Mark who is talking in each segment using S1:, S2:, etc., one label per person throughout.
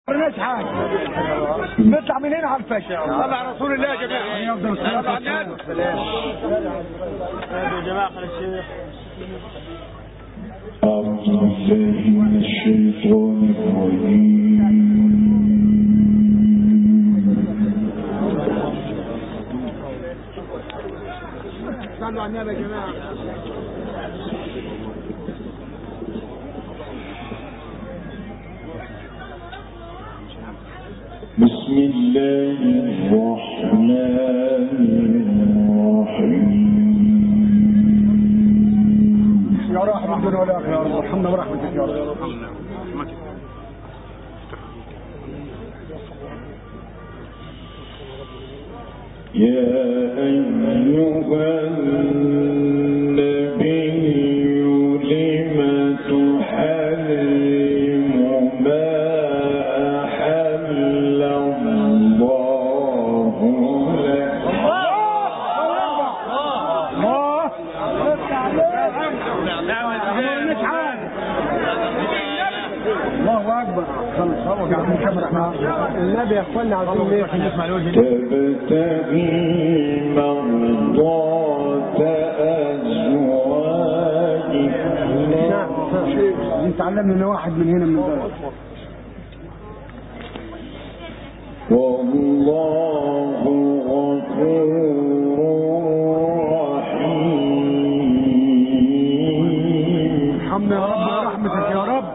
S1: مالناش حاجه، نطلع من هنا على الفجر. صلى على رسول الله يا جماعه. يفضل الصلاه على النبي. يا جماعه الشيخ أعوذ بالله من الشيطان الرجيم. صلوا على النبي يا جماعه. بسم الله الرحمن الرحيم. يا رحمة الدنيا والآخرة يا رب، ارحمنا برحمتك يا رب. يا أيها النبي لم تحرم ما أحل الله لك. الله أكبر. النبي يا اخوانا عاوزين ايه عشان نسمع الوجه. تبتغي مرضات ازواجك. نعم نتعلم من واحد من هنا من ذلك. والله غفور رحيم. ارحمنا يا رب برحمتك يا رب.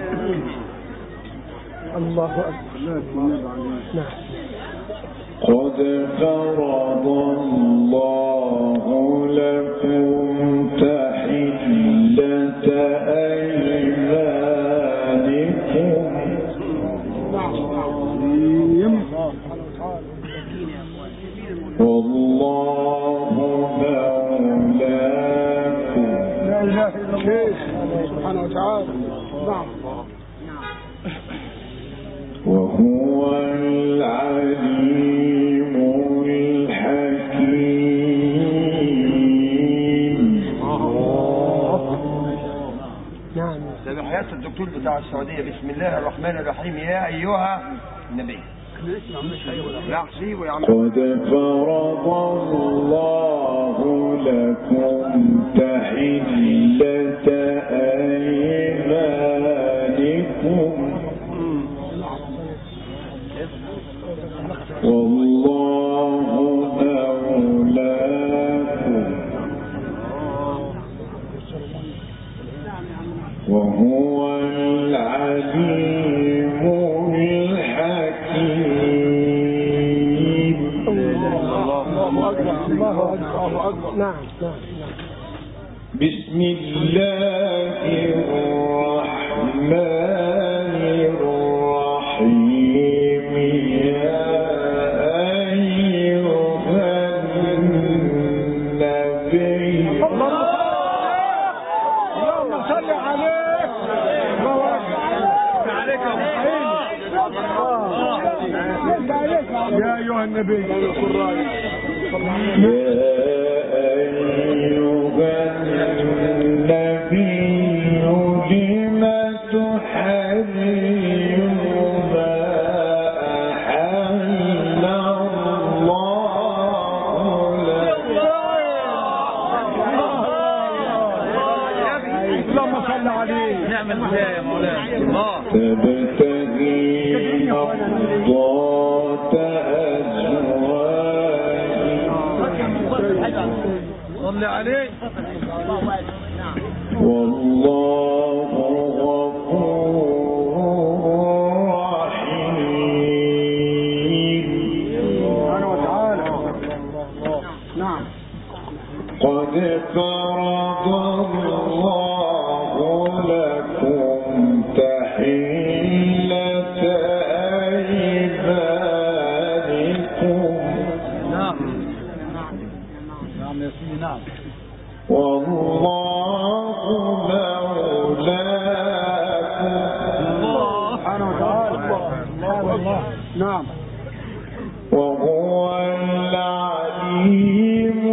S1: الله أكبر. نعم. قد فرض الله لكم تحلة أيمانكم. والله مولاكم. لا إله إلا الله سبحانه وتعالى. نعم. وهو العليم الحكيم. نعم. ده بحياة الدكتور بتاع السعودية. بسم الله الرحمن الرحيم. يا أيها النبي. قد فرض الله لكم تحلة أيمانكم. والله مولاكم وهو العليم الحكيم. الله أكبر. الله أكبر. نعم. بسم الله الرحمن الرحيم. يا أيها النبي. اللهم صل عليه. يا أيها النبي. يا أيها النبي لم تحرم ما أحل الله لك. اللهم صل عليه. نعم الهداية يا مولانا. تبتغي مرضات أزواجك. صل عليه. والله غفور رحيم. سبحانه وتعالى. نعم. قد فرض الله لكم تحلة أيمانكم. نعم. نعم يا سيدي. نعم. والله مولاكم. سبحانه وتعالى. الله. نعم. وهو العليم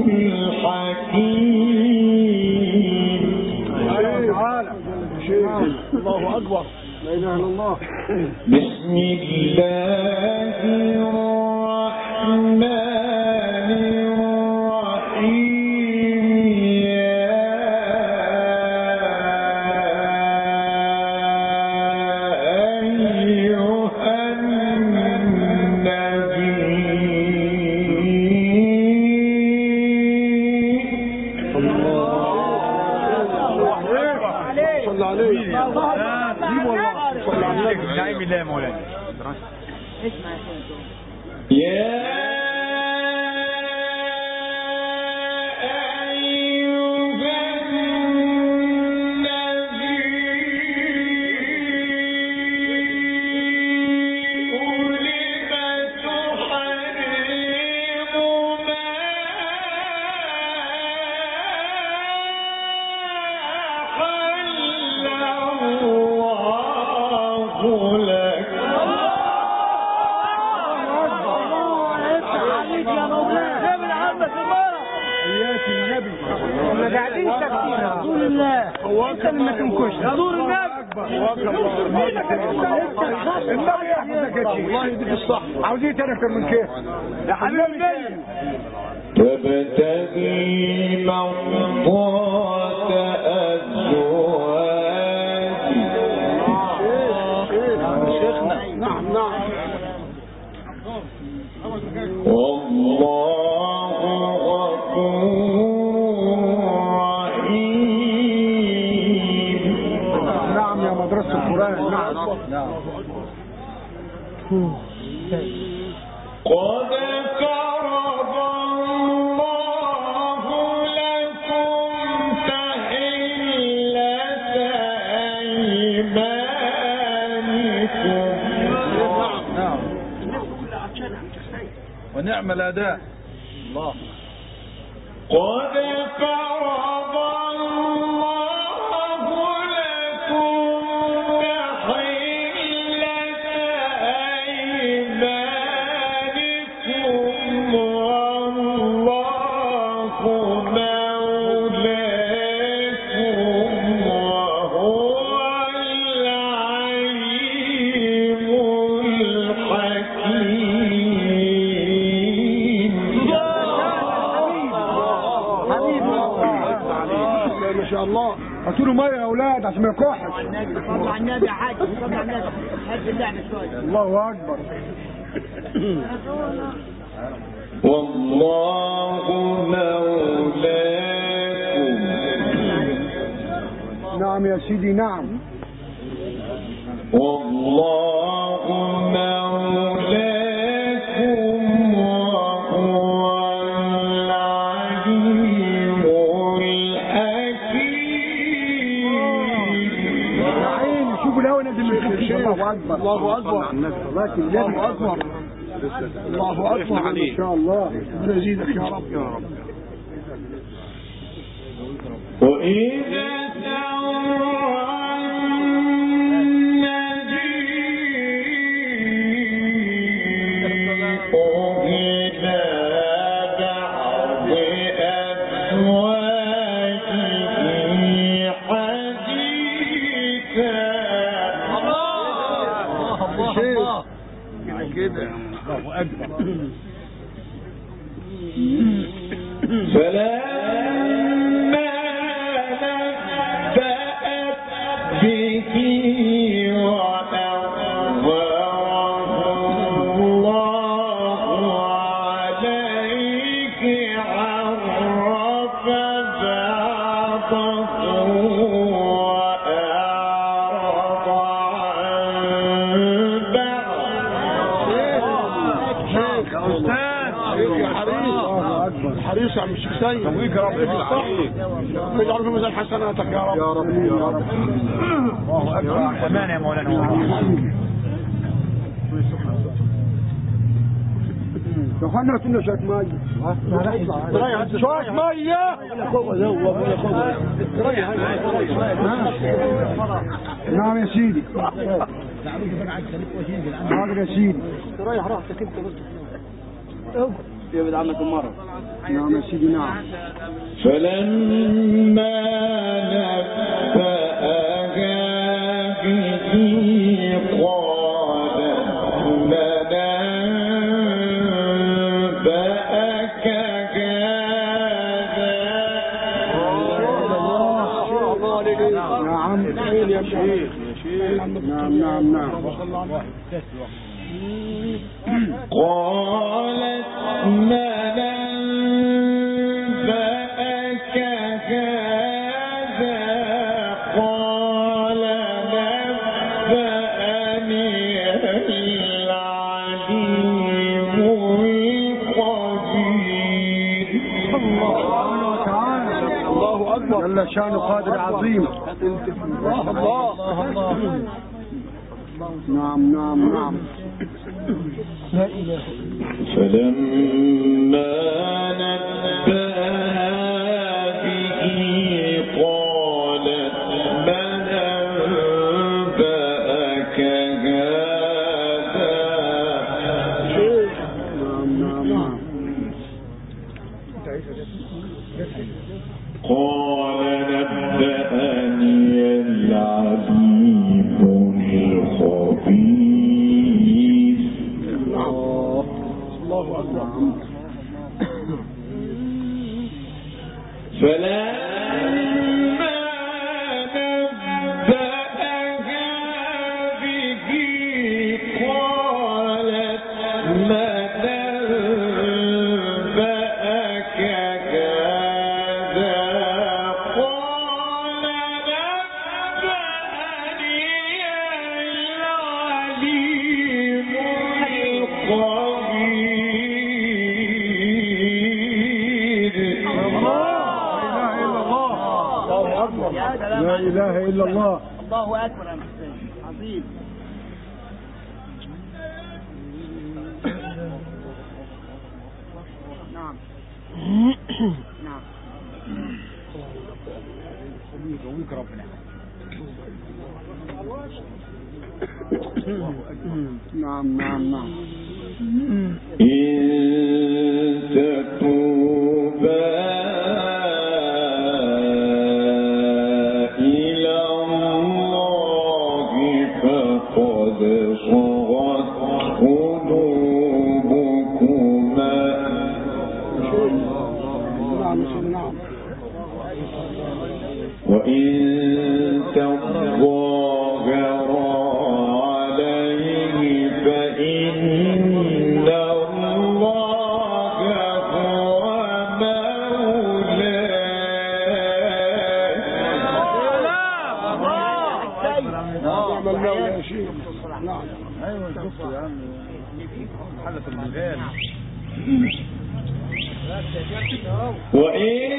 S1: الحكيم. سبحانه وتعالى. الله أكبر. لا إله إلا الله. بسم عاوزين اكتر من كده يا حبيبي.
S2: تبتغي مرضات
S1: شيخنا. نعم
S2: والله غفور رحيم.
S1: نعم يا مدرسة القرآن. نعم
S2: قد فرض الله لكم تحلة أيمانكم.
S1: ونعم الأداء. الله.
S2: قد فرض الله لكم
S1: هاتوا له ميه يا اولاد عشان ما يكحش.
S3: صلوا على النبي يا حاج، صلوا على النبي. هات اللعبه شويه.
S1: الله اكبر.
S2: والله مولاكم.
S1: نعم يا سيدي. نعم.
S2: والله مولاكم وهو العليم الحكيم.
S1: شوفوا الاول نازل من الشيخ. الله اكبر. الله اكبر. الله اكبر. الله اكبر. ما شاء الله. يزيدك يا رب يا رب.
S2: وإذا فلما نبأت به وأظهره الله عليه عرف بعضه وأعرض عن بعض.
S1: حريص يا عم الشيخ سيد. توفيق يا رب. واجعل في ميزان حسناتك يا رب. يا رب يا رب. الله اكبر. امان يا مولانا. يا اخوانا هاتوا لنا شويه ميه. شويه ميه. نعم يا سيدي. حاضر يا سيدي. تريح راحتك انت بس. يبعد عنك المرض. نعم يا سيدي. نعم.
S2: فلما نبأها به قالت نعم قالت ما نبأك هذا قال نبأني العليم الخبير.
S1: الله أكبر جل شأنه قادر عظيم. الله نعم لا إله.
S2: فلما نبأها به قالت من أنبأك هذا قال نبأني العليم الخبير.
S1: الله أكبر.
S2: فلما نبأها به قالت من أنبأك هذا قال نبأني العليم
S1: لا إله إلا الله.
S3: الله أكبر يا محسن عظيم. نعم
S1: نعم
S2: إن تتوبا إلى الله فقد صغت قلوبكما وإن تظاهرا عليه فإن الله هو
S1: مولاه. ايوه شفتوا يا عم حلة الميزان.
S2: وإن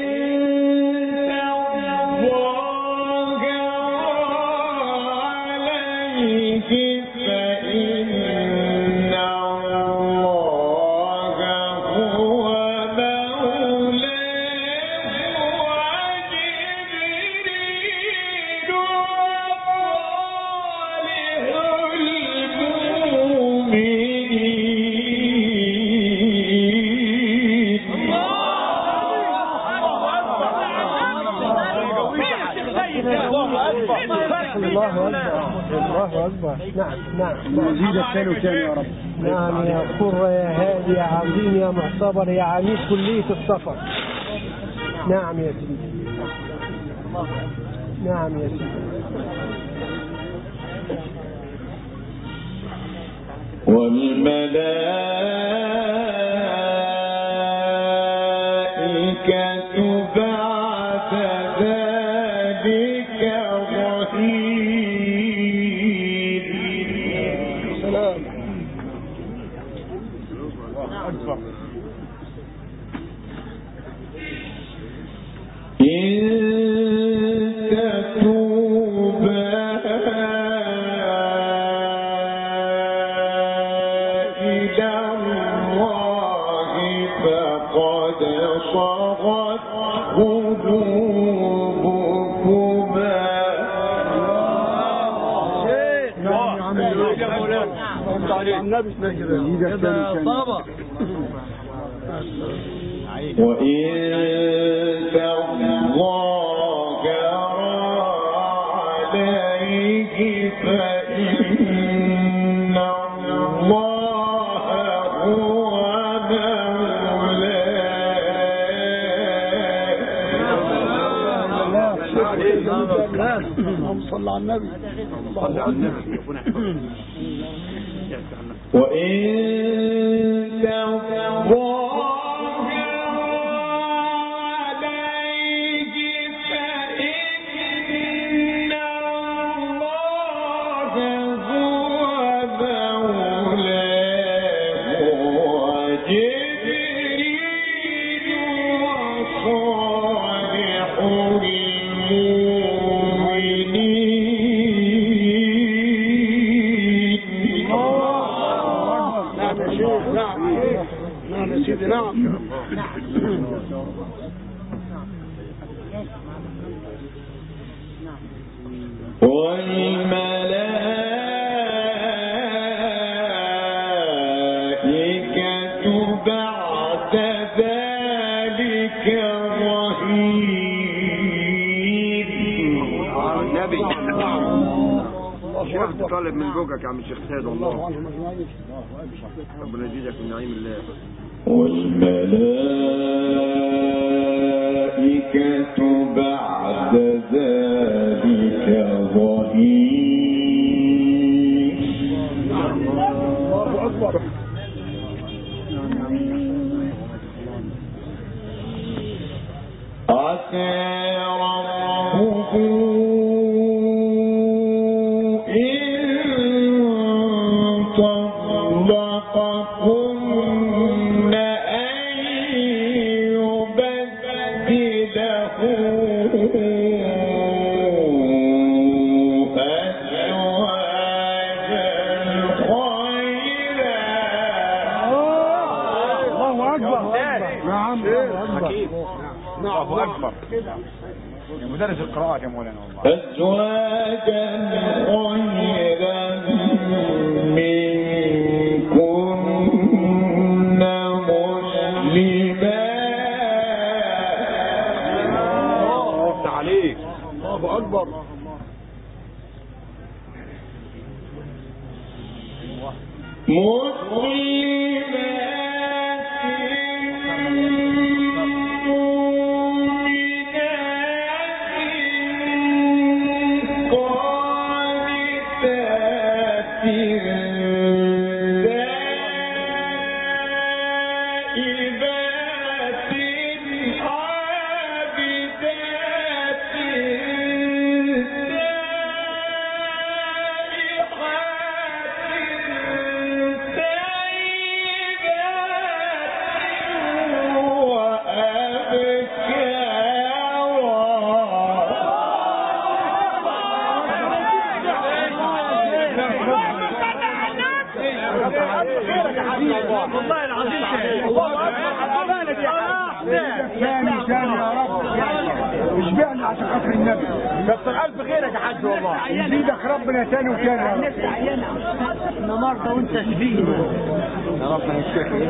S2: عليه فإن الله هو مولاه وجبريل وصالح المؤمنين.
S1: الله أكبر. نعم نزيد الثاني وثاني يا رب. نعم يا قرة يا هادي يا عظيم يا معتبر يا عميد كلية السفر. نعم يا سيدي. نعم يا سيدي.
S2: والملائكة بعد ذلك ظهير.
S1: سلام. أكبر.
S2: إن تتوبا إلى الله فقد صغت قلوبكما. وإن تظاهرا عليه فإن الله هو مولاه
S1: اللهم صل على النبي.
S4: صل على النبي.
S2: وإن
S4: طالب من زوجك يا عم الشيخ سيد والله ربنا يزيدك من نعيم الله.
S2: والملائكة بعد ذلك ظهير.
S1: الله أكبر.
S2: عسى ربه
S4: مدرس القراءة يا مولانا والله.
S2: أزواجا خيرا منكن مسلمات.
S4: عليك.
S1: الله أكبر.
S3: والله العظيم
S1: ثاني يا رب اشبعنا عشان خاطر النبي. كتر الف خيرك يا حاج والله. يزيدك ربنا ثاني وثاني يا رب.
S3: نفسي عيانة النهارده وانت شبيه
S4: يا رب نشكرك.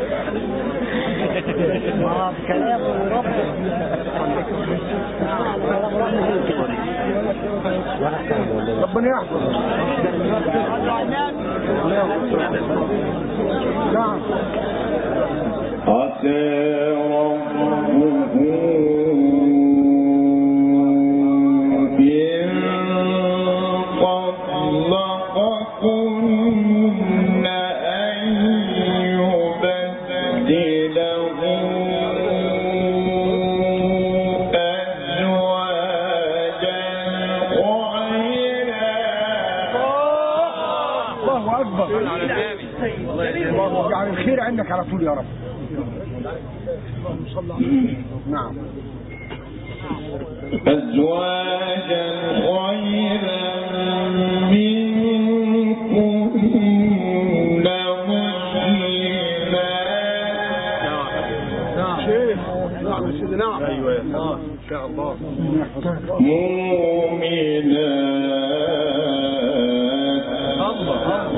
S3: كلام ورب
S1: ربنا يحفظ. نعم.
S2: عسى ربه إن طلقكن أن يبدله أزواجا خيرا.
S1: الله أكبر. يعني الخير عندك على طول يا رب. نعم.
S2: أزواجا خيرا منكن مسلمات.
S1: شيخ. نعم يا سيدي. نعم.
S4: ايوه ان شاء الله.
S2: مؤمنات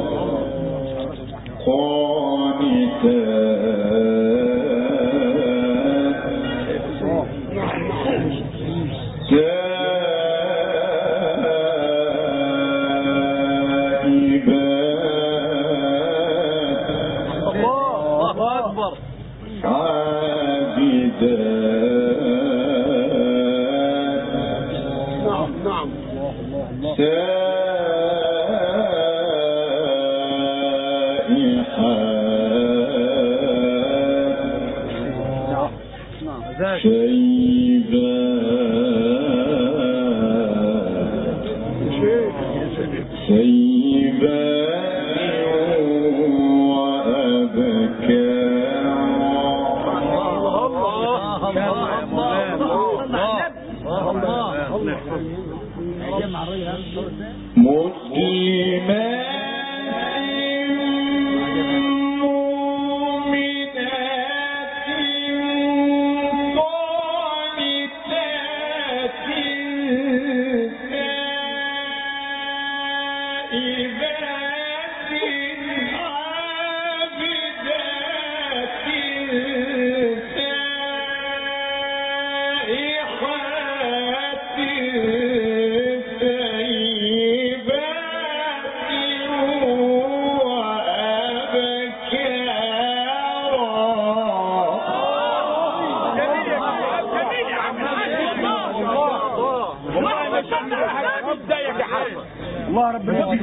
S1: الله ربنا يديك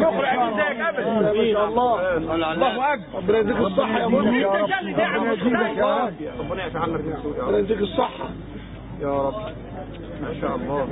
S1: الله الله اكبر ربنا يديك الصحه يا منى يا رب ربنا يزيدك يا رب
S4: ربنا يتعلم من السوء
S1: ربنا يديك الصحه
S4: يا رب ما شاء الله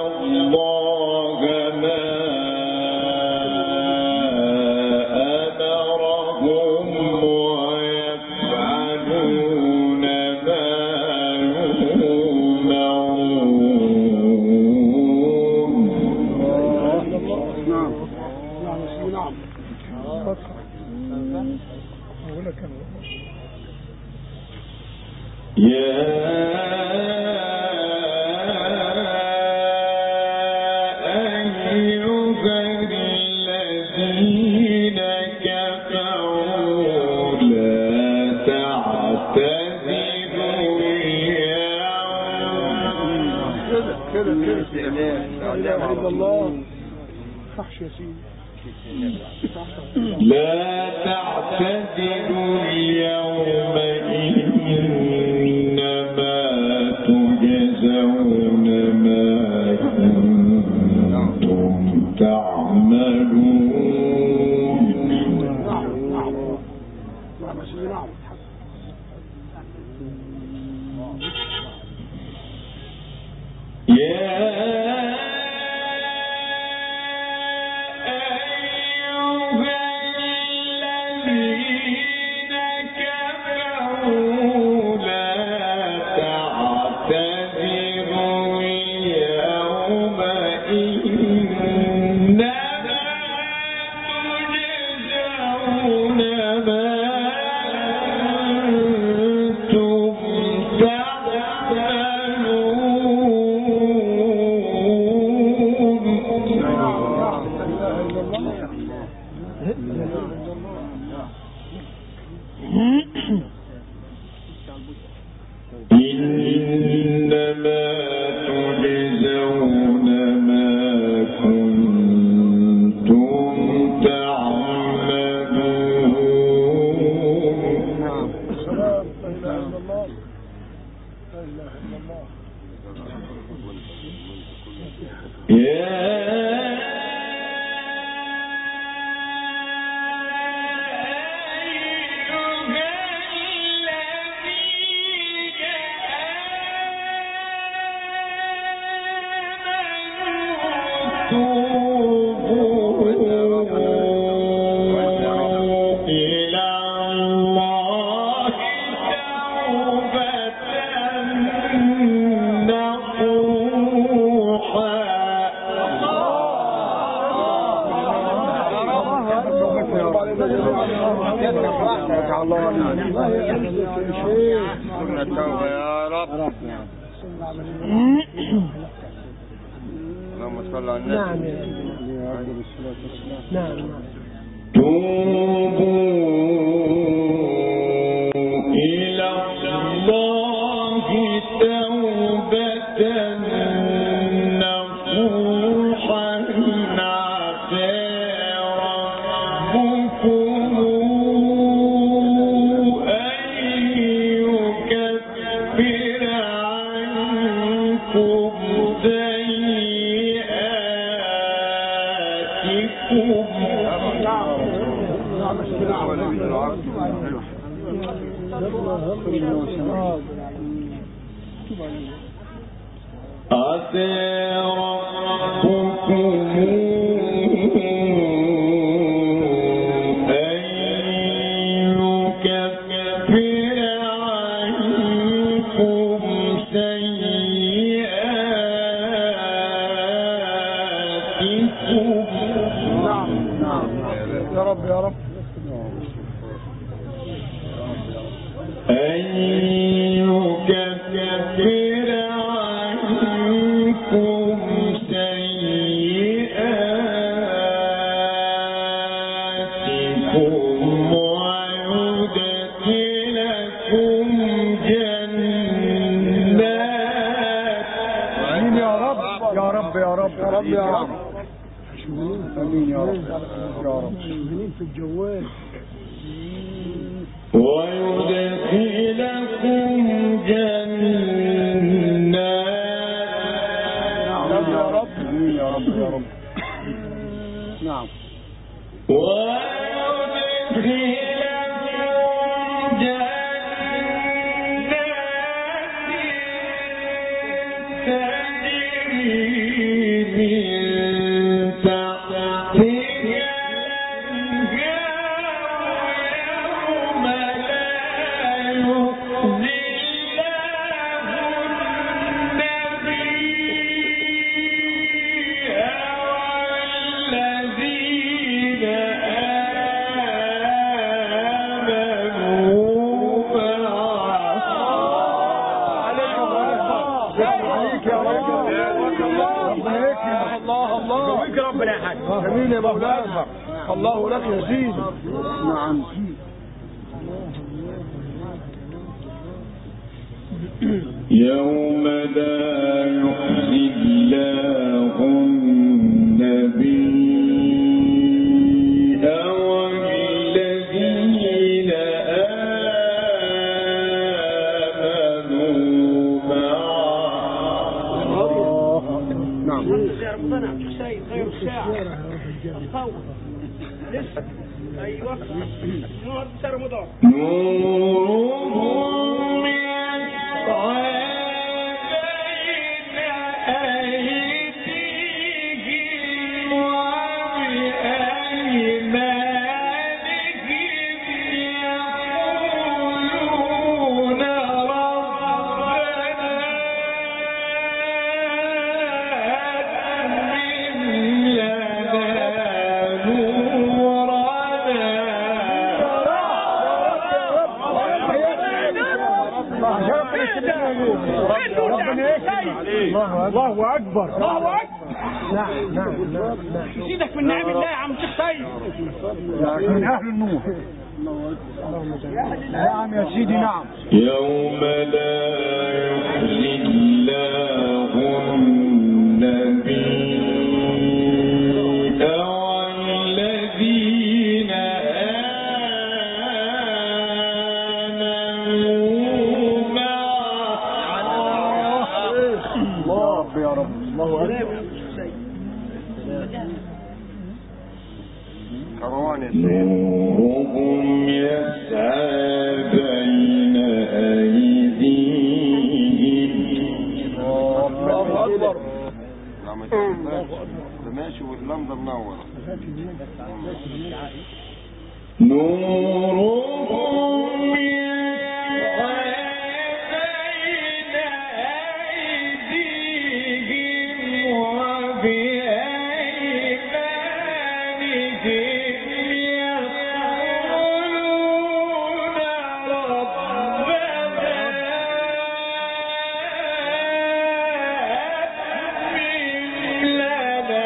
S2: الله ما أمرهم لا تعتذروا اليوم إنما تجزون ما كنتم تعملون.
S4: التوبة يا رب. اللهم صل على النبي.
S1: نعم.
S2: توبوا إلى الله توبة نصوحا عسى ربكم أن يكفر عنكم سيئاتكم عسى ربكم أن يكفر عنكم سيئاتكم.
S1: يا رب يا رب.
S2: أن يكفر عنكم سيئاتكم ويدخلكم جنات.
S1: يا رب يا رب يا رب يا رب يا رب. امين يا رب يا رب. في الجوال.
S2: ويدخلكم جنات.
S1: يا رب يا رب يا رب. نعم.
S2: ويدخلكم جنات تجري من تحتها يوم لا يخزي الله النبي والذين
S1: عليك يا رب. الله الله
S5: قويك ربنا يا حاج.
S1: جميل يا مولانا. الله لك يا سيدي.
S4: نعم.
S2: يوم لا يخزي الله النبي والذين آمنوا معه.
S4: نعم.
S3: يا ربنا سيد غير الساعة تطور لسه ايوه نور رمضان
S2: نورهم يسعى بين أيديهم وبأيمانهم يقولون ربنا أتمم لنا
S1: الله اكبر. الله اكبر. نعم نعم نعم.
S3: سيدك من نعم الله يا عم شيخ سيد.
S1: من اهل النور. نعم يا سيدي نعم.
S2: يوم لا يخزي الله النبي والذين آمنوا معه.
S1: الله يا رب. الله اكبر.
S4: كروان يا سيدي.
S2: نورهم يسعى بين أيديهم.
S1: الله اكبر.
S4: نعم. ده ماشي واللمبة منورة.
S2: نورهم يسعى بين أيديهم وبأيمانهم يقولون ربنا أتمم لنا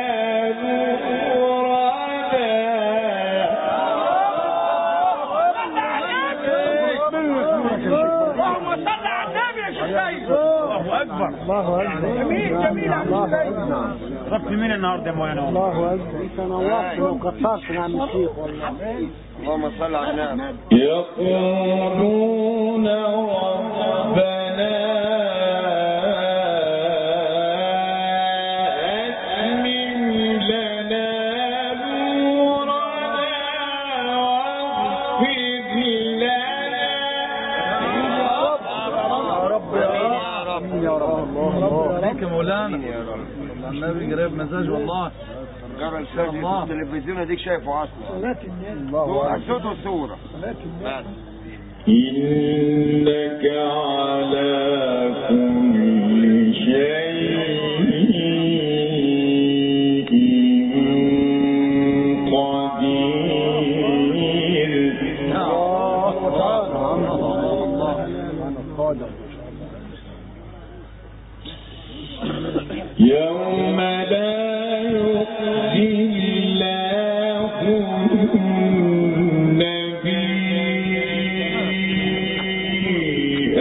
S3: اللهم صل على النبي يا شيخ سيد.
S5: الله اكبر.
S1: الله اكبر.
S3: جميل جميل يا عم سيد.
S5: ربط مين النهارده يا مولانا؟
S1: الله اكبر. انت نورت وكترت يا عم الشيخ والله.
S4: اللهم صل على النبي.
S2: يقولون ربنا أتمم لنا نورنا واغفر لنا.
S1: يا رب يا رب يا رب. الله
S5: عليك يا مولانا. النبي قريب مزاج والله.
S4: جرى الفاجئ في التلفزيون اديك شايفه اصلا.
S1: الله
S4: صوت وصورة. بس.
S2: إنك على كل شيء قدير. يوم لا يخزي الله النبي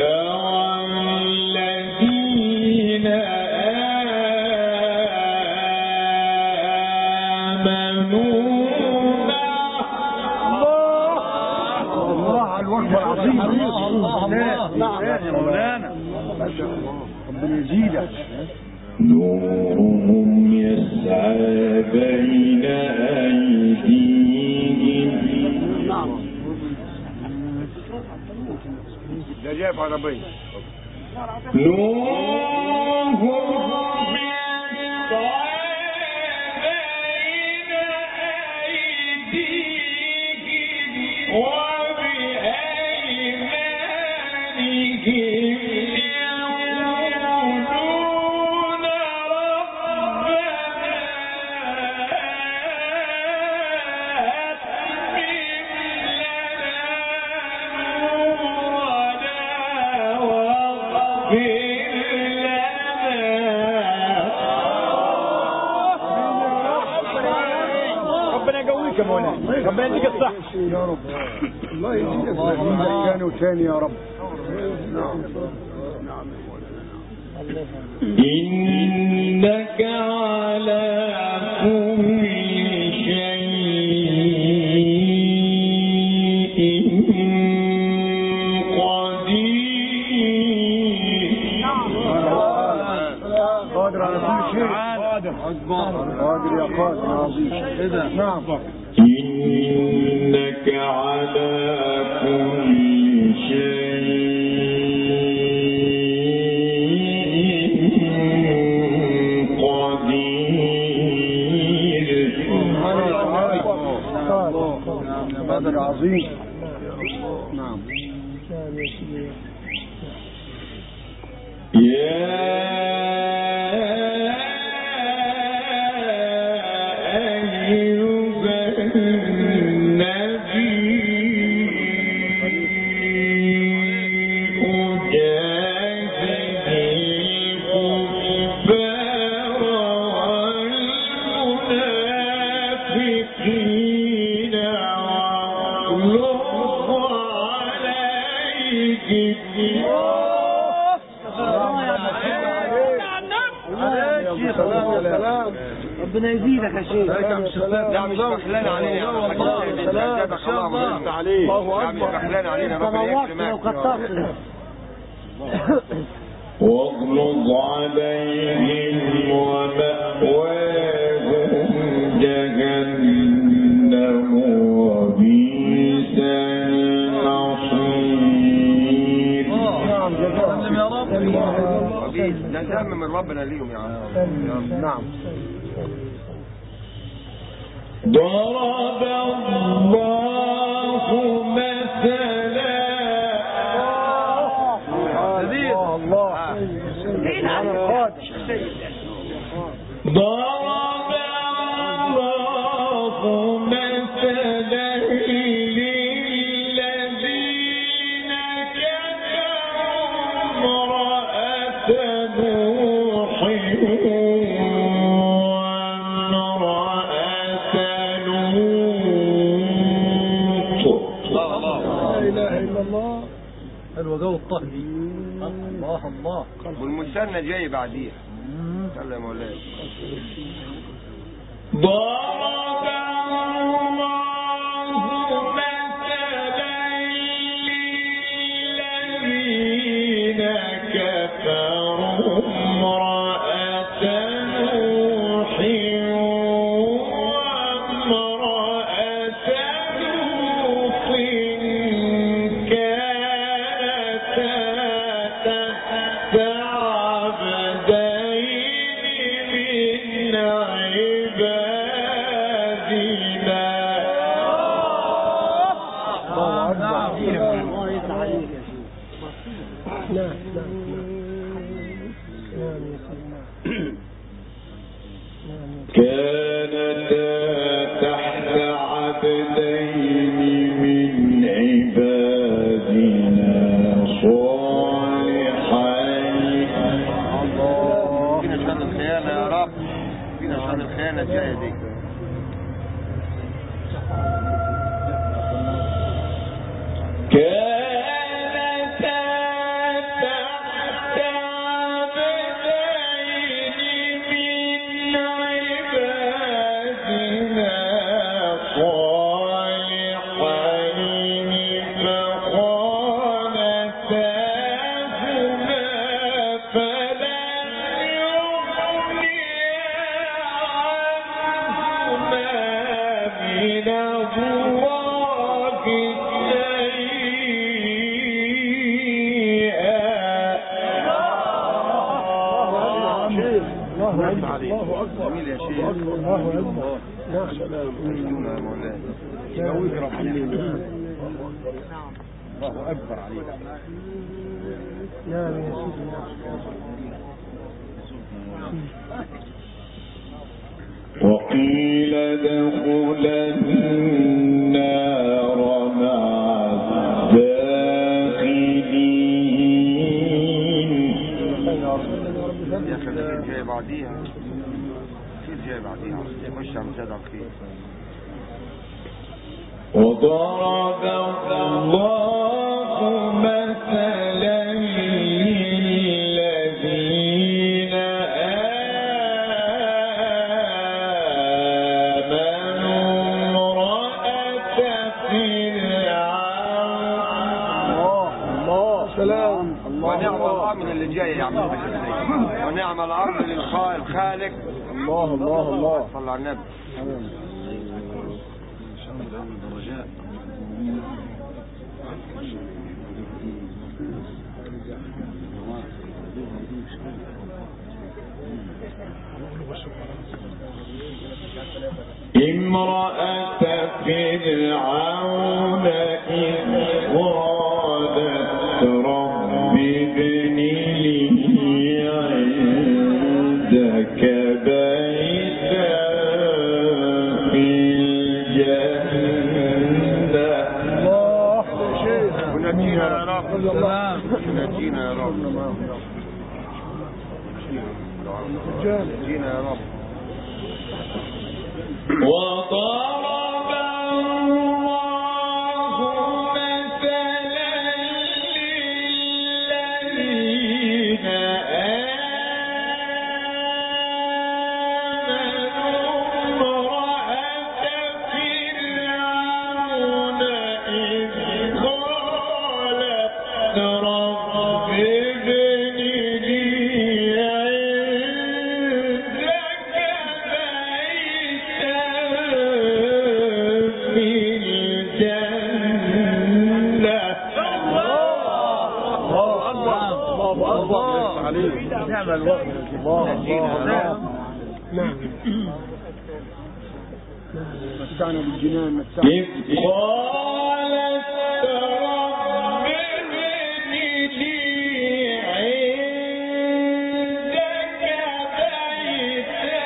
S2: والذين آمنوا معه.
S1: الله على الوجه العظيم.
S5: الله
S1: نعم
S5: يا مولانا.
S1: ربنا يزيدك.
S2: نورهم يسعى بين أيديهم.
S1: نعم.
S4: ده جايب عربية.
S2: نورهم يسعى بين أيديهم وبأيمانهم يقولون ربنا أتمم لنا نورنا واغفر لنا.
S1: يكرمك يا مولانا، ربنا يديك الصحة
S4: يا رب. الله يزيدك ثاني وثاني يا رب.
S2: إنك على كل شيء قدير.
S4: قادر على كل شيء. قادر يا قادر عظيم. نعم.
S2: إنك على كل شيء قدير.
S4: قادر عظيم. نعم.
S1: ربنا يزيدك يا شيخ.
S4: لا مش بخلان علينا يا الله. الله مش بخلان علينا.
S1: لو كترت
S2: واغلظ عليهم ومأواهم جهنم وبئس المصير.
S4: يا رب. ده سهم من ربنا ليهم يا عم. نعم.
S2: ضرب الله مثلا. ضرب الله مثلا للذين كفروا امرأة نوح وامرأة لوط.
S1: لا اله الا الله.
S5: حلوة جو الطهي. الله الله.
S4: والمثنى جاي بعديها. سلم يا مولاي.
S2: ضرب الله مثلا للذين كفروا امرأة نوح وامرأة لوط كانتا تحت عبدين من عبادنا. كانتا تحت عبدين من عبادنا صالحين.
S4: فينا شر الخيانة يا رب. فينا شر الخيانة الجاية دي.
S2: كانتا تحت عبدين من عبادنا صالحين فخانتاهما فلم يغنيا عنهما من الله
S4: الله أكبر. جميل يا شيخ.
S1: الله اكبر. نعم.
S4: يا مولاي. يجوز ربنا. الله أكبر عليك.
S1: نعم يا سيدي.
S2: وقيل ادخلا النار مع الداخلين.
S4: يا أخي ده جاي بعديها. جاي بعديها. خش على مساعد الخير.
S2: وضرب الله مثلا للذين آمنوا امرأة فرعون
S1: سلام.
S4: ونعم الأمر اللي جاي يا عم ونعم الأمر للخالق.
S1: الله الله الله.
S4: صلى على النبي.
S2: امرأة فرعون إذ قالت رب ابن لي عندك بيتا في الجنة.
S1: الله.
S4: ونجينا يا رب.
S1: سلام.
S4: نجينا يا رب. نجينا يا رب.
S2: وضرب الله مثلا للذين آمنوا امرأة فرعون إذ قالت رب ابن لي
S1: نعم الوقت. الله الله. نعم. متعنا بالجنان متعنا.
S2: إذ قالت رب ابن لي عندك بيتا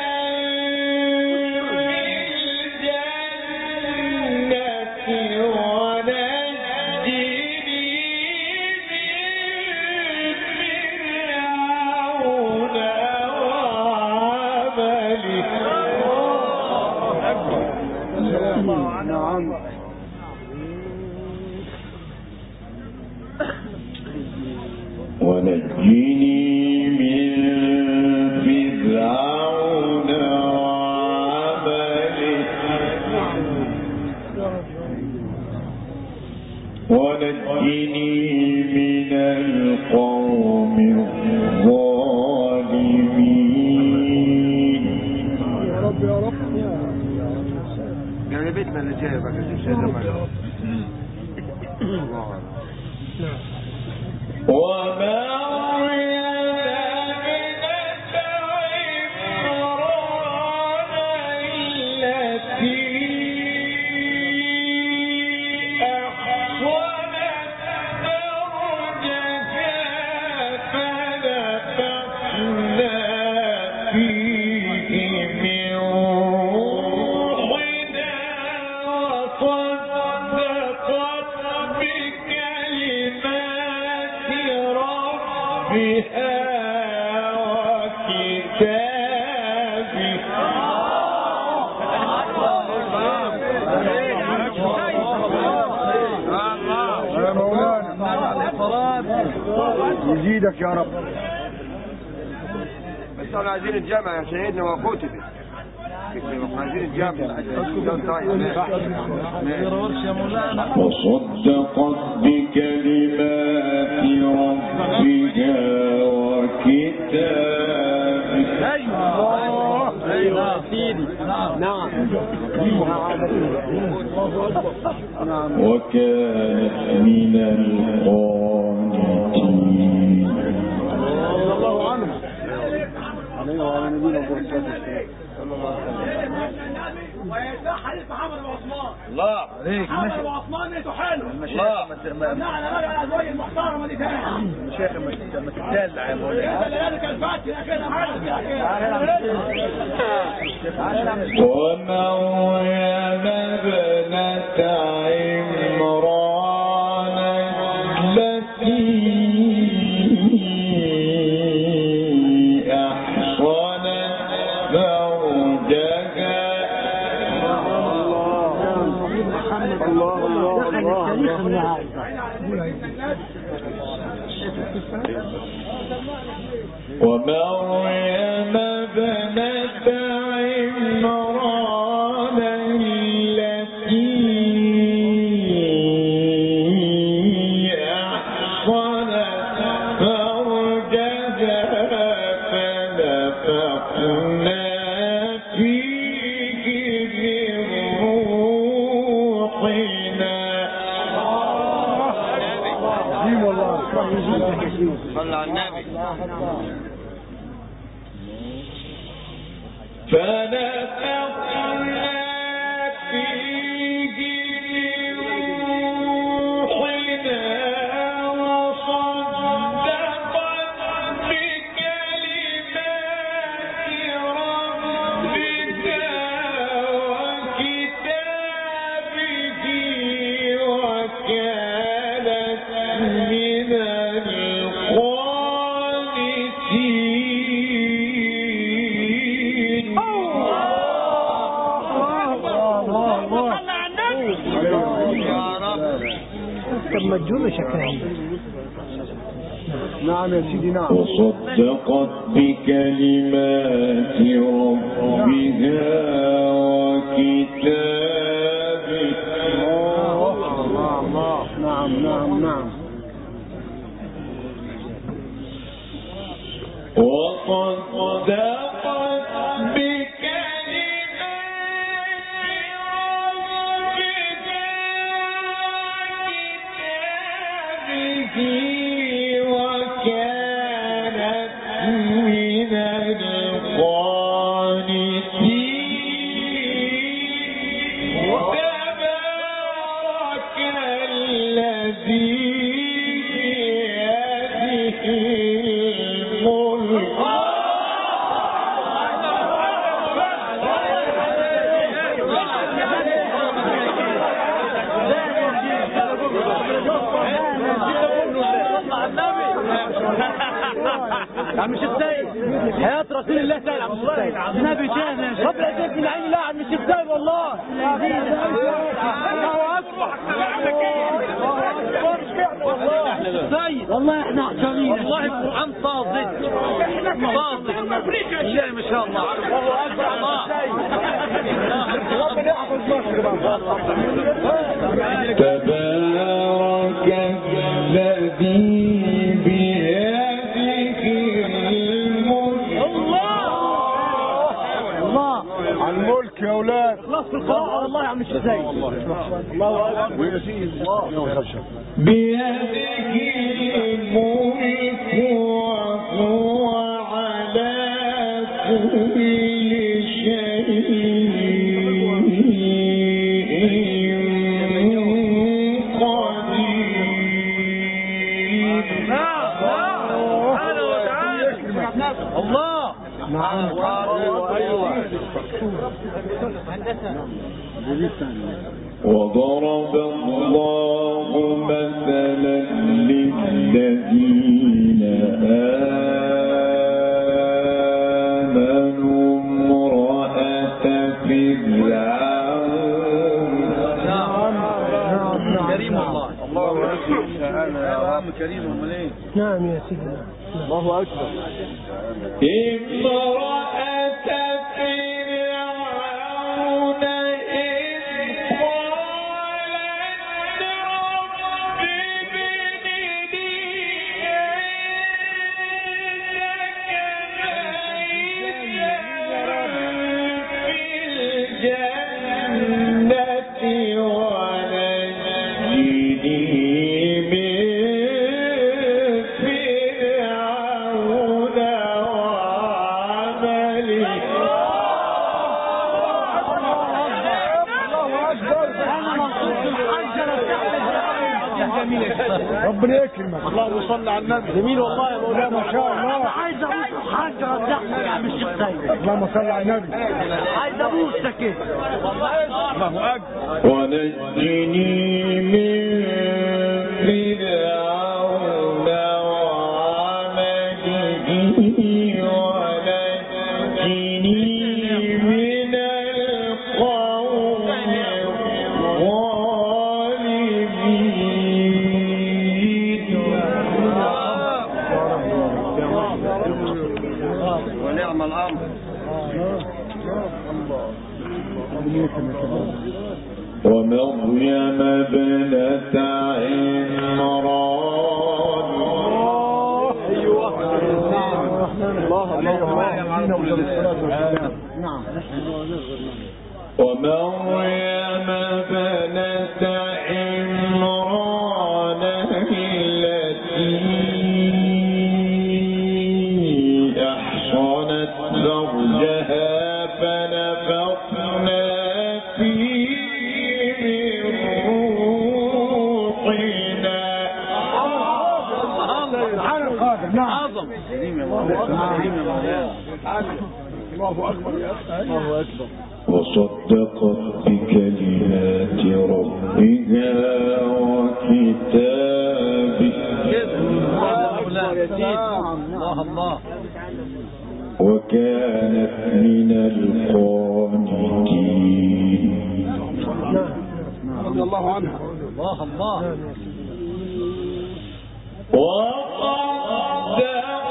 S2: في الجنة ونجني
S1: نعم.
S2: ونجني من فرعون وعمله ونجني من القوم الظالمين.
S1: يا رب يا رب.
S4: يعني بيتنا اللي جاي بقى الشيء زمان.
S2: ومريم ابنة عمران التي أحصنت فرجها فنفخنا فيه من روحنا وصدقت بكلمات ربها
S1: يا مولانا يزيدك يا رب.
S4: بس احنا عايزين الجامع يا سيدنا وكتب. احنا عايزين الجامع.
S2: وصدقت بكلمات ربها وكتابه.
S1: ايوه سيدي. نعم.
S2: وكانت من القانتين.
S1: الله عنه. عليه وعلى نبينا وبركاته.
S3: ويصح حديث محمد وعثمان.
S4: الله
S3: عليك. محمد وعثمان ليسوا حلو.
S4: الله
S3: سمعنا بقى الازواج المحترمه دي تاني.
S1: شيخ ما تتدلع يا مولانا.
S3: ذلك الفاتح يا اخي
S2: ومريم ابنة عمران التي أحصنت فرجها ومريم ابنة عمران التي أحصنت فرجها فنفخنا فيه من روحنا.
S1: عظيم والله.
S4: صلى على النبي.
S2: فنفخنا فيه من روحنا وصدقت بكلمات ربك وكتابه وكانت من القانتين.
S1: طب ما تجوز شكلها. نعم يا سيدي نعم.
S2: وصدقت بكلمات ربها وكتابه.
S1: نعم نعم نعم.
S2: وصدقت
S6: عم الشيخ سيد حياة رسول الله سيد عم الشيخ سيد النبي شاهد قبل أجيب من عين الله عم الشيخ سيد والله الله أكبر سيد والله احنا عطشانين والله القرآن صادق صادق لا ما شاء الله الله أكبر الله ربنا يحفظ مصر
S2: تبارك الذي
S1: الملك يا اولاد.
S6: خلاص في القراءة والله يا عم الشيخ سيد الله أكبر
S2: بيدك الملك وهو على كل شيء قدير.
S6: سبحانه وتعالى الله.
S1: نعم.
S2: وضرب الله مثلا للذين آمنوا امرأة فرعون.
S6: كريم الله الله أكبر كريم ومليء.
S1: نعم يا سيدنا.
S6: الله أكبر.
S2: امرأة فرعون إذ قالت رب ابن لي عندك بيتا في الجنة ونجني من فرعون وعمله.
S1: ربنا يكرمك.
S6: اللهم صل على النبي. جميل والله يا مولانا
S1: ما شاء الله.
S6: عايز ابوس حاجه تحت يا عم الشيخ سيد.
S1: اللهم صل على النبي.
S6: عايز ابوسك كده. الله اكبر.
S2: ونجني من فرعون وعمله ونجني من القوم الظالمين.
S4: ونعم الأمر.
S2: ومريم ابنة عمران ومريم ابنة عمران التي أحصنت فرجها فنفخنا فيه من روحنا.
S6: عظم.
S1: الله أكبر يا الله أكبر.
S2: وصدقت بكلمات ربها وكتابه
S6: الله
S2: وكانت من القانتين.
S1: رضي الله عنها.
S6: الله
S2: وصدقت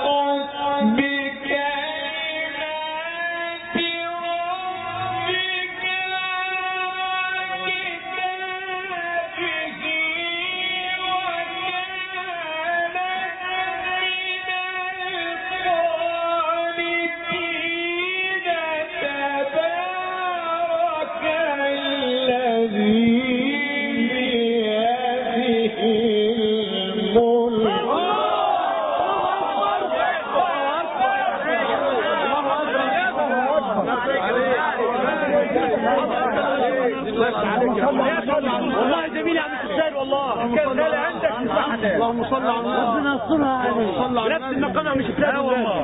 S6: والله جميل يا عم الشيخ والله. اللهم صل على ربنا يسترها عليك. نفس المقام مش كتاب والله.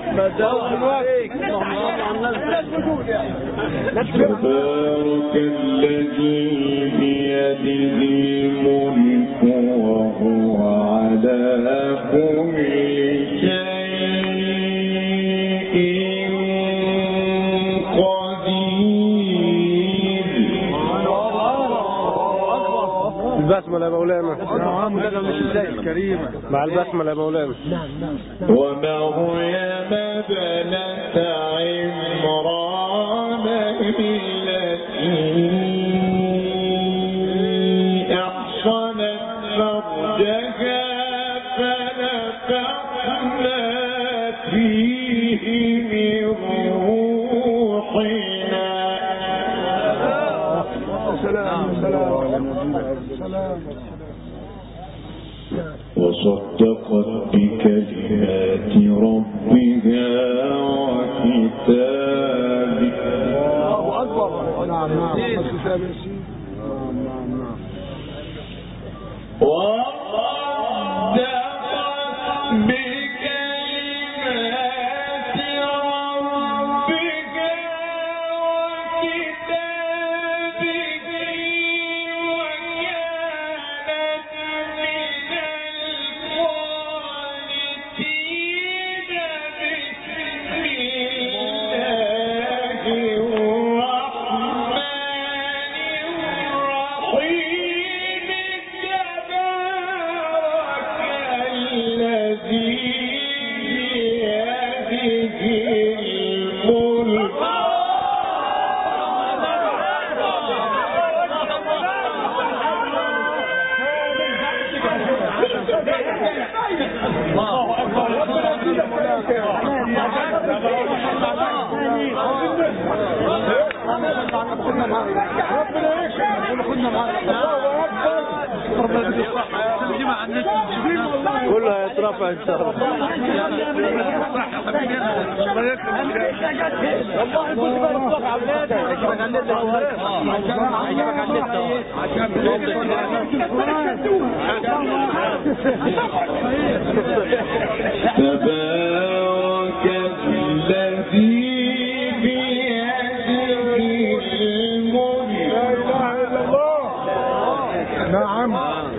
S2: تبارك الذي بيده الملك وهو على كل شيء قدير.
S1: البسملة يا مولانا. مع البسملة يا مولانا.
S2: ومريم ابنة عمران التي أحصنت فرجها فنفخنا فيه من روحنا. وصدقت بكلمات ربها وكتابه.
S1: الله أكبر. نعم كلها يترفع ان شاء الله.
S2: تبارك الذي
S1: نعم.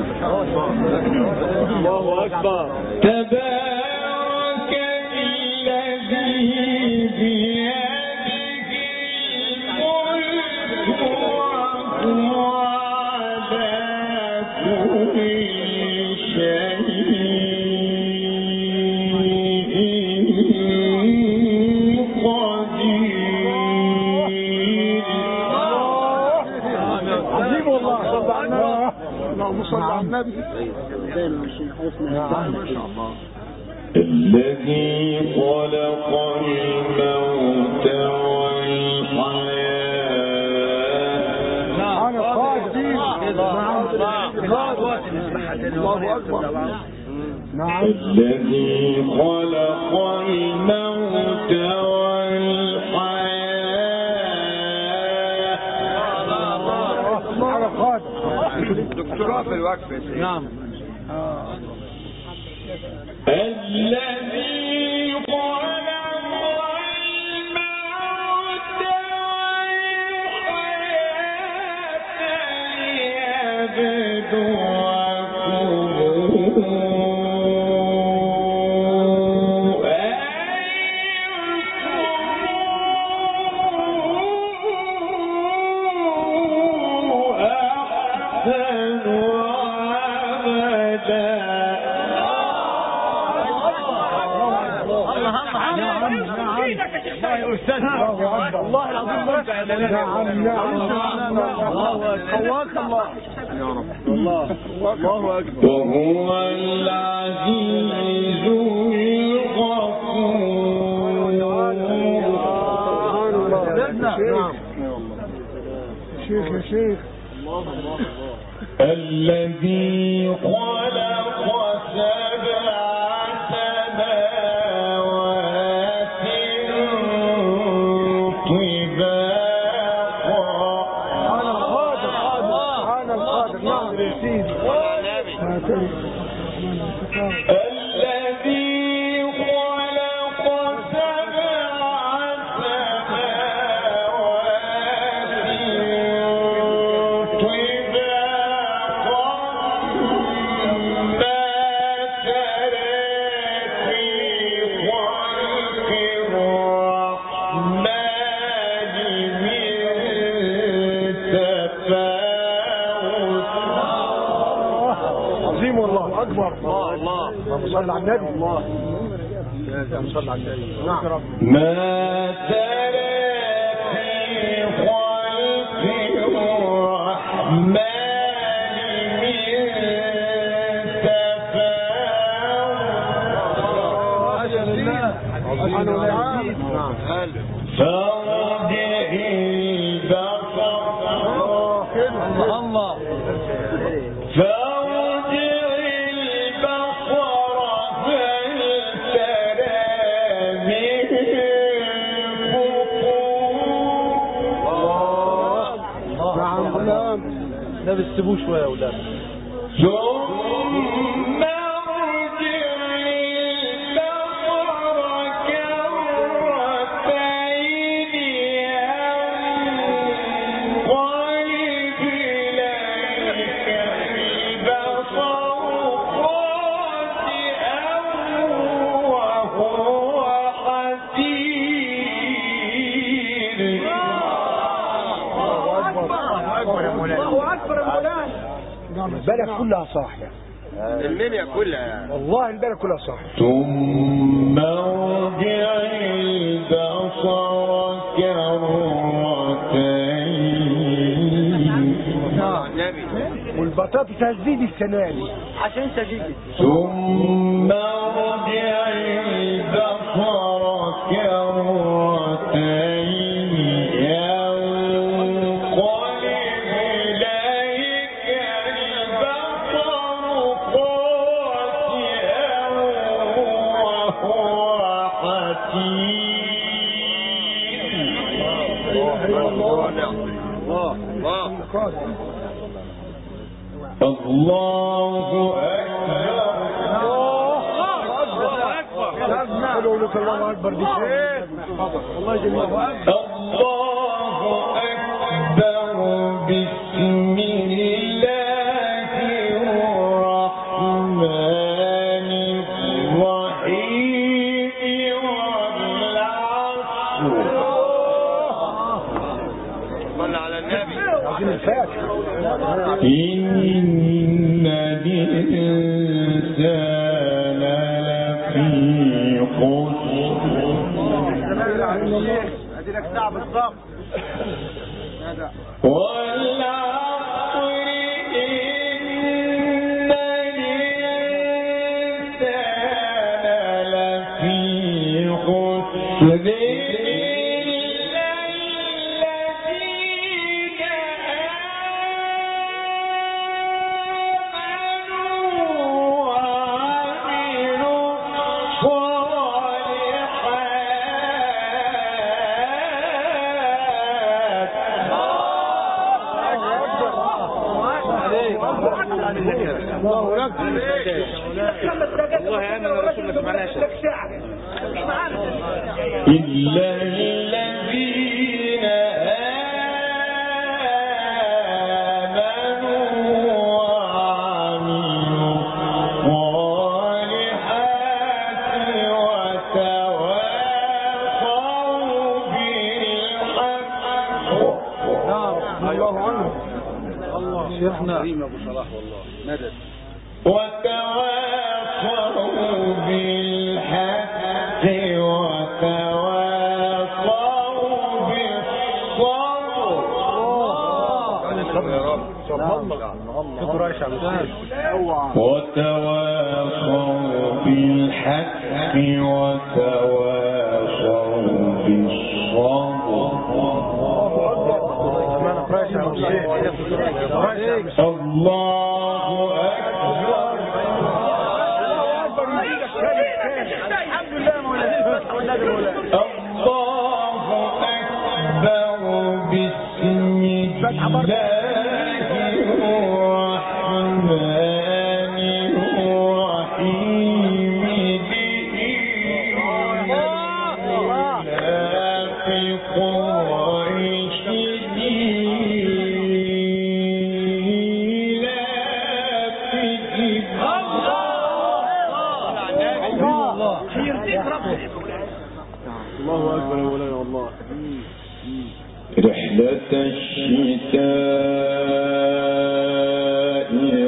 S1: الله أكبر.
S2: تبارك الذي بيده الملك وهو على كل شيء
S1: النبي. نعم ما شاء الله.
S2: الذي خلق الموت والحياة.
S1: أنا قادر. الله أكبر. نعم.
S2: الذي خلق الموت
S1: والحياة. أنا قادر.
S4: دكتوراه في الوقف يا سيدي.
S6: نعم.
S2: الذي خلق الموت والحياة ليبلوكم
S6: الله العظيم ممتع.
S1: نعم نعم
S6: قواك الله
S4: يا رب.
S6: الله أكبر.
S2: وهو العزيز الغفور.
S1: شيخ يا شيخ.
S2: الذي خلق سبع سماوات طباقا.
S1: أنا القادر. نعم يا سيدي.
S2: الذي خلق سبع سماوات طباقا ما ترى في خلق الرحمن من تفاوت.
S1: عظيم والله أكبر.
S6: الله
S1: اللهم صل على النبي. اللهم صل على النبي. نعم.
S2: ما ترى في خلق الرحمن من تفاوت.
S1: سبحانه وتعالى. نعم.
S2: فارجع البصر.
S6: الله
S2: فارجع البصر هل ترى من فطور.
S1: نعم غلام.
S6: لا بتسيبوه شويه يا اولاد.
S2: ثم ارجع البصر كرتين ينقلب إليك البصر خاسئا وهو حسير.
S1: نعم البلد كلها صاحية.
S4: المنيا كلها.
S1: والله البلد كلها صاحية.
S2: ثم ارجع البصر كرتين.
S4: النبي.
S1: والبطاطس هتزيد السنة دي.
S6: عشان تجيب.
S2: ثم ارجع البصر كرتين ينقلب إليك البصر خاسئا وهو حسير. الله
S1: أكبر. الله أكبر دي شيء. والله جميل.
S2: الله أكبر. بسم الله الرحمن الرحيم والعصر.
S4: صلى على النبي.
S1: عايزين الفاتحة.
S2: إن الإنسان لفي خسر.
S6: ادي لك ساعه بالظبط.
S2: والعصر إن إلا الذين آمنوا وعملوا الصالحات وتواصوا بالحق.
S5: الله عنه شيخنا ابو صلاح والله مدد.
S2: وتواصوا بالحق وتواصوا بالصبر.
S5: يا رب
S2: وتواصوا بالحق وتواصوا بالصبر. الله أكبر. الله أكبر. بسم الله الرحمن الرحيم. لإيلاف قريش
S5: الله اكبر يا مولانا والله.
S2: رحلة الشتاء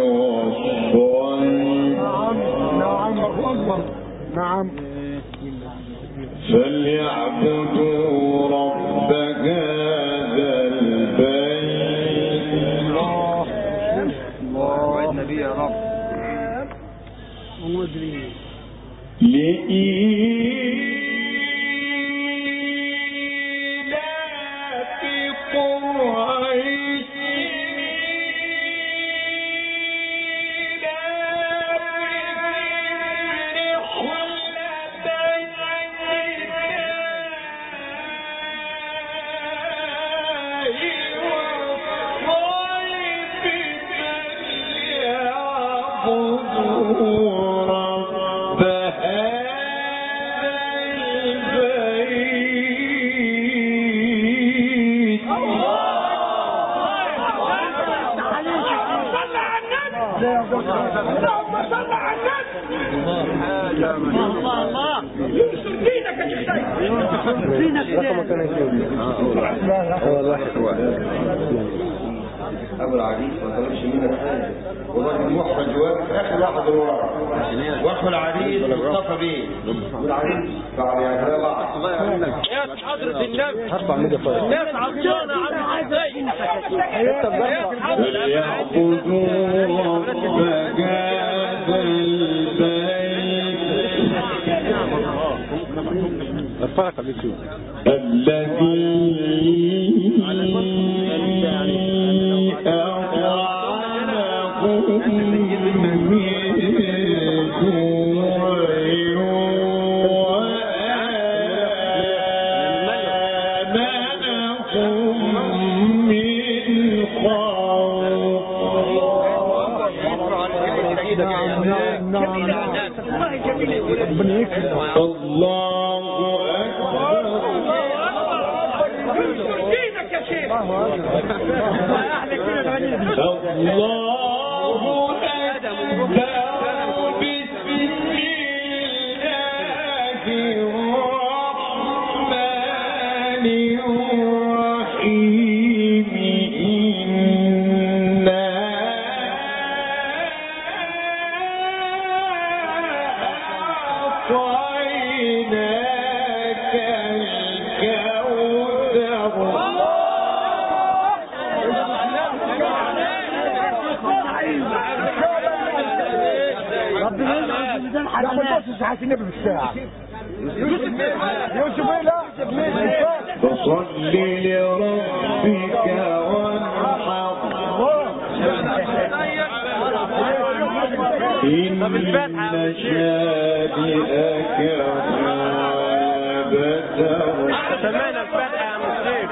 S2: والصيف.
S1: نعم
S2: فليعبدوا رب هذا البيت.
S5: الله النبي يا رب.
S2: لإيلاف قريش
S4: ابو العريس ما طلبش منك حاجه والراجل محرج واقف اخر واحد ورا واخو العريس مصطفى بيه والعريس بعد يعني
S6: يا حضرة النبي يا عطلانة عم ازاي
S2: فليعبدوا رب هذا البيت الذي أطعمهم من جوع وآمنهم من خوف. الله أكبر. الله أكبر. بسم الله الرحمن الرحيم. إنا أعطيناك الكوثر.
S1: يوسف ايه؟ لا
S2: فصل لربك وانحر إن شانئك أبتر.
S6: سمعنا الفاتحة يا مصيف.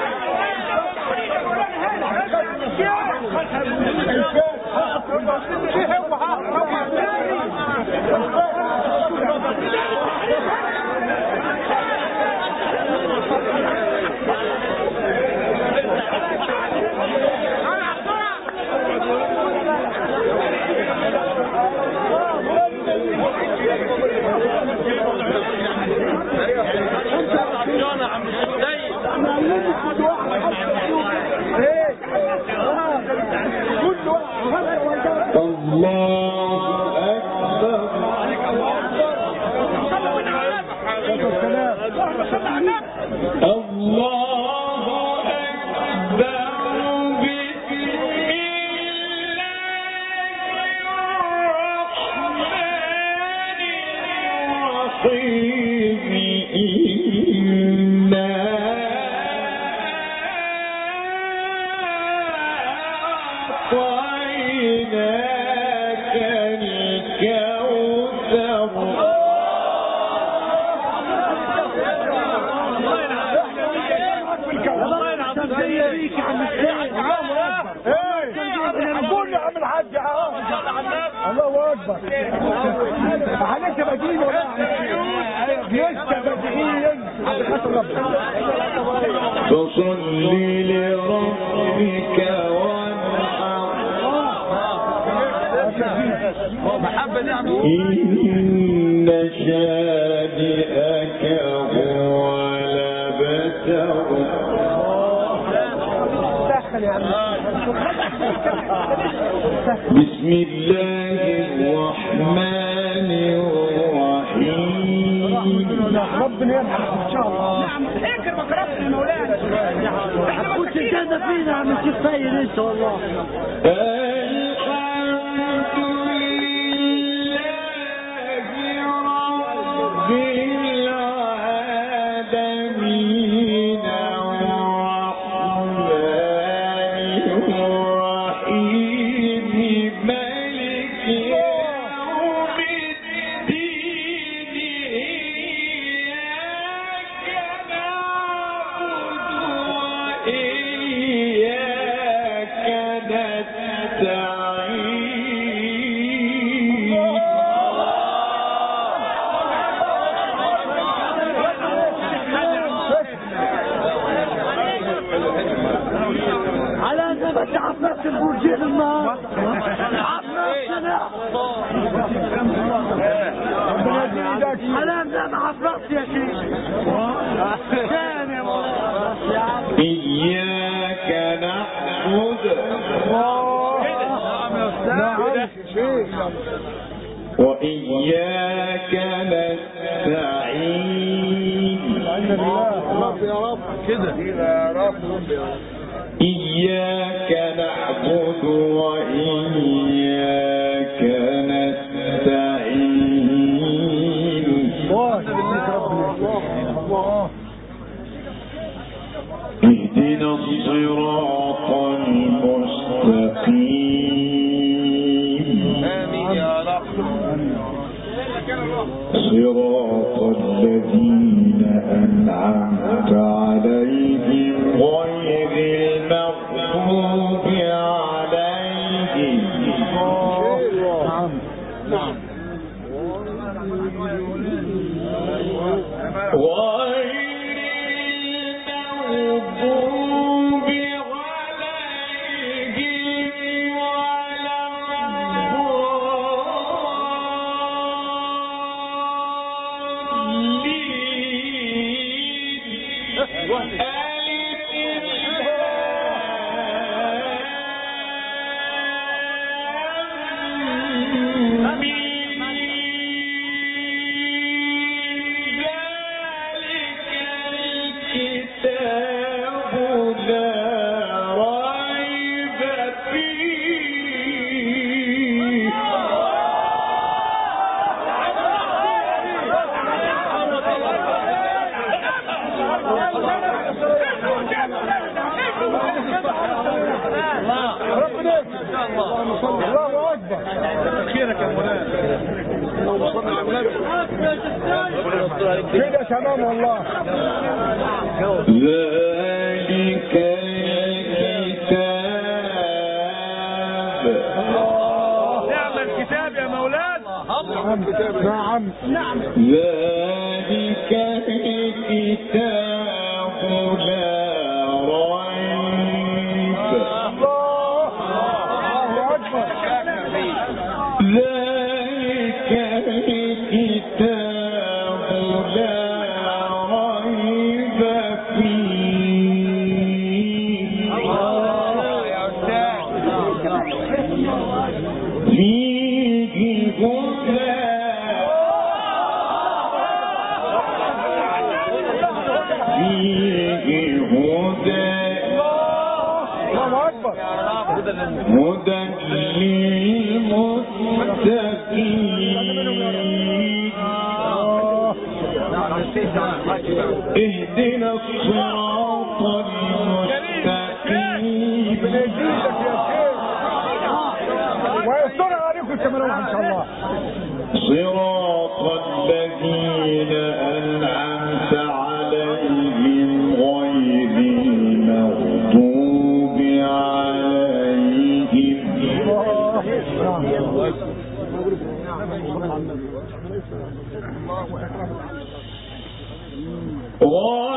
S2: فصل لربك وانحر إن شانئك هو الأبتر. بسم الله الرحمن الرحيم.
S1: ربنا يرحمك ان شاء الله.
S3: نعم اكر مكرمة المولانا.
S1: كنت كده فينا عم تفاير انت والله.
S2: الحمد لله رب العالمين الرحمن الرحيم مالك يوم الدين إياك نعبد وإياك نستعين.
S1: على زمن عفنات البرجين النهار على زمن عفنات يا شيخ.
S2: إياك نعبد وإياك نستعين. إياك نعبد وإياك نستعين. اهدنا الصراط المستقيم.
S6: آمين يا رب.
S2: صراط الذين أنعمت عليهم غير المغضوب عليهم.
S1: الله أكبر.
S5: خيرك يا مولانا.
S1: كده تمام والله.
S2: ذلك الكتاب.
S5: نعم الكتاب يا مولانا.
S1: نعم.
S2: ذلك الكتاب لا ريب.
S1: الله أكبر.
S2: ذلك الكتاب لا ريب فيه. فيه هدى. فيه هدى.
S1: الله أكبر.
S2: هدى للمتقين. اهدنا الصراط المستقيم.
S1: ويستر عليكم كمان ان شاء الله.
S2: صراط الذين أنعمت عليهم غير المغضوب عليهم غير